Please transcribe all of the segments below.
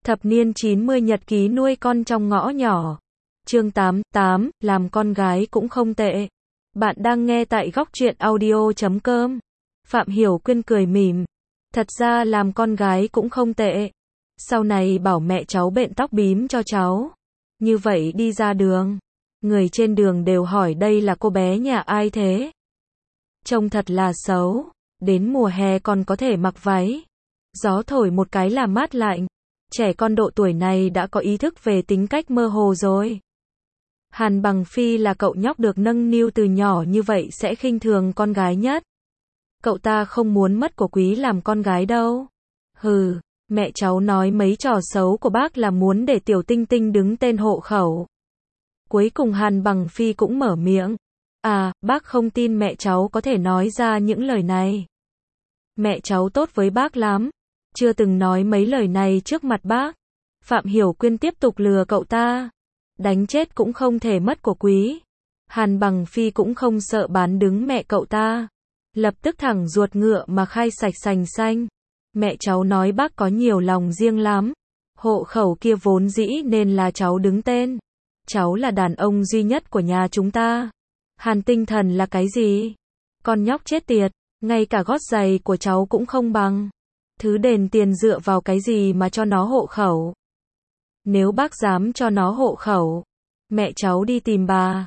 Thập niên 90 nhật ký nuôi con trong ngõ nhỏ. Chương 88, làm con gái cũng không tệ. Bạn đang nghe tại góc truyện audio.com. Phạm Hiểu Quyên cười mỉm. Thật ra làm con gái cũng không tệ. Sau này bảo mẹ cháu bện tóc bím cho cháu. Như vậy đi ra đường, người trên đường đều hỏi đây là cô bé nhà ai thế? Trông thật là xấu. Đến mùa hè còn có thể mặc váy. Gió thổi một cái là mát lạnh. Trẻ con độ tuổi này đã có ý thức về tính cách mơ hồ rồi. Hàn Bằng Phi là cậu nhóc được nâng niu từ nhỏ như vậy sẽ khinh thường con gái nhất. Cậu ta không muốn mất của quý làm con gái đâu. Hừ, mẹ cháu nói mấy trò xấu của bác là muốn để Tiểu Tinh Tinh đứng tên hộ khẩu. Cuối cùng Hàn Bằng Phi cũng mở miệng. À, bác không tin mẹ cháu có thể nói ra những lời này. Mẹ cháu tốt với bác lắm. Chưa từng nói mấy lời này trước mặt bác. Phạm Hiểu Quyên tiếp tục lừa cậu ta. Đánh chết cũng không thể mất của quý. Hàn Bằng Phi cũng không sợ bán đứng mẹ cậu ta. Lập tức thẳng ruột ngựa mà khai sạch sành xanh. Mẹ cháu nói bác có nhiều lòng riêng lắm. Hộ khẩu kia vốn dĩ nên là cháu đứng tên. Cháu là đàn ông duy nhất của nhà chúng ta. Hàn Tinh Thần là cái gì? Con nhóc chết tiệt, ngay cả gót giày của cháu cũng không bằng. Thứ đền tiền dựa vào cái gì mà cho nó hộ khẩu? Nếu bác dám cho nó hộ khẩu, mẹ cháu đi tìm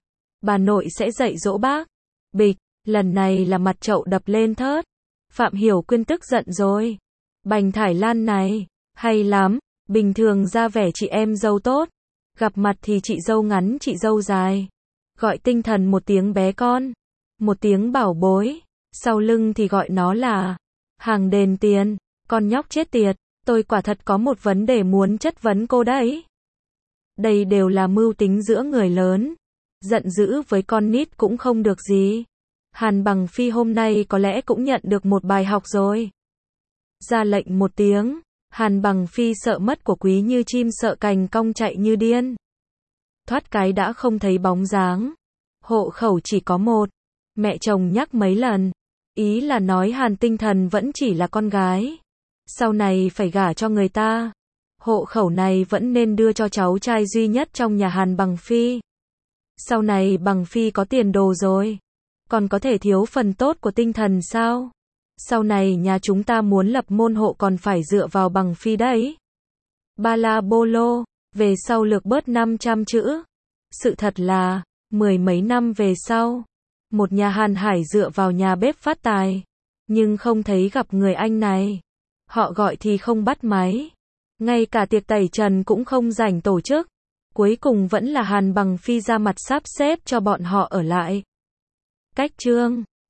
bà nội sẽ dạy dỗ bác. Bịch, lần này là mặt chậu đập lên thớt. Phạm Hiểu Quyên tức giận rồi. Bành Thải Lan này, hay lắm, bình thường ra vẻ chị em dâu tốt, gặp mặt thì chị dâu ngắn chị dâu dài. Gọi Tinh Thần một tiếng bé con, một tiếng bảo bối, sau lưng thì gọi nó là hàng đền tiền. Con nhóc chết tiệt, tôi quả thật có một vấn đề muốn chất vấn cô đấy. Đây đều là mưu tính giữa người lớn. Giận dữ với con nít cũng không được gì. Hàn Bằng Phi hôm nay có lẽ cũng nhận được một bài học rồi. Ra lệnh một tiếng, Hàn Bằng Phi sợ mất của quý như chim sợ cành cong chạy như điên. Thoát cái đã không thấy bóng dáng. Hộ khẩu chỉ có một. Mẹ chồng nhắc mấy lần. Ý là nói Hàn Tinh Thần vẫn chỉ là con gái. Sau này phải gả cho người ta. Hộ khẩu này vẫn nên đưa cho cháu trai duy nhất trong nhà Hàn Bằng Phi. Sau này Bằng Phi có tiền đồ rồi, còn có thể thiếu phần tốt của Tinh Thần sao? Sau này nhà chúng ta muốn lập môn hộ còn phải dựa vào Bằng Phi đấy. Ba la bô lô, về sau lược bớt 500 chữ. Sự thật là, mười mấy năm về sau, một nhà Hàn Hải dựa vào nhà bếp phát tài, nhưng không thấy gặp người anh này. Họ gọi thì không bắt máy. Ngay cả tiệc tẩy trần cũng không rảnh tổ chức. Cuối cùng vẫn là Hàn Bằng Phi ra mặt sắp xếp cho bọn họ ở lại. Cách chương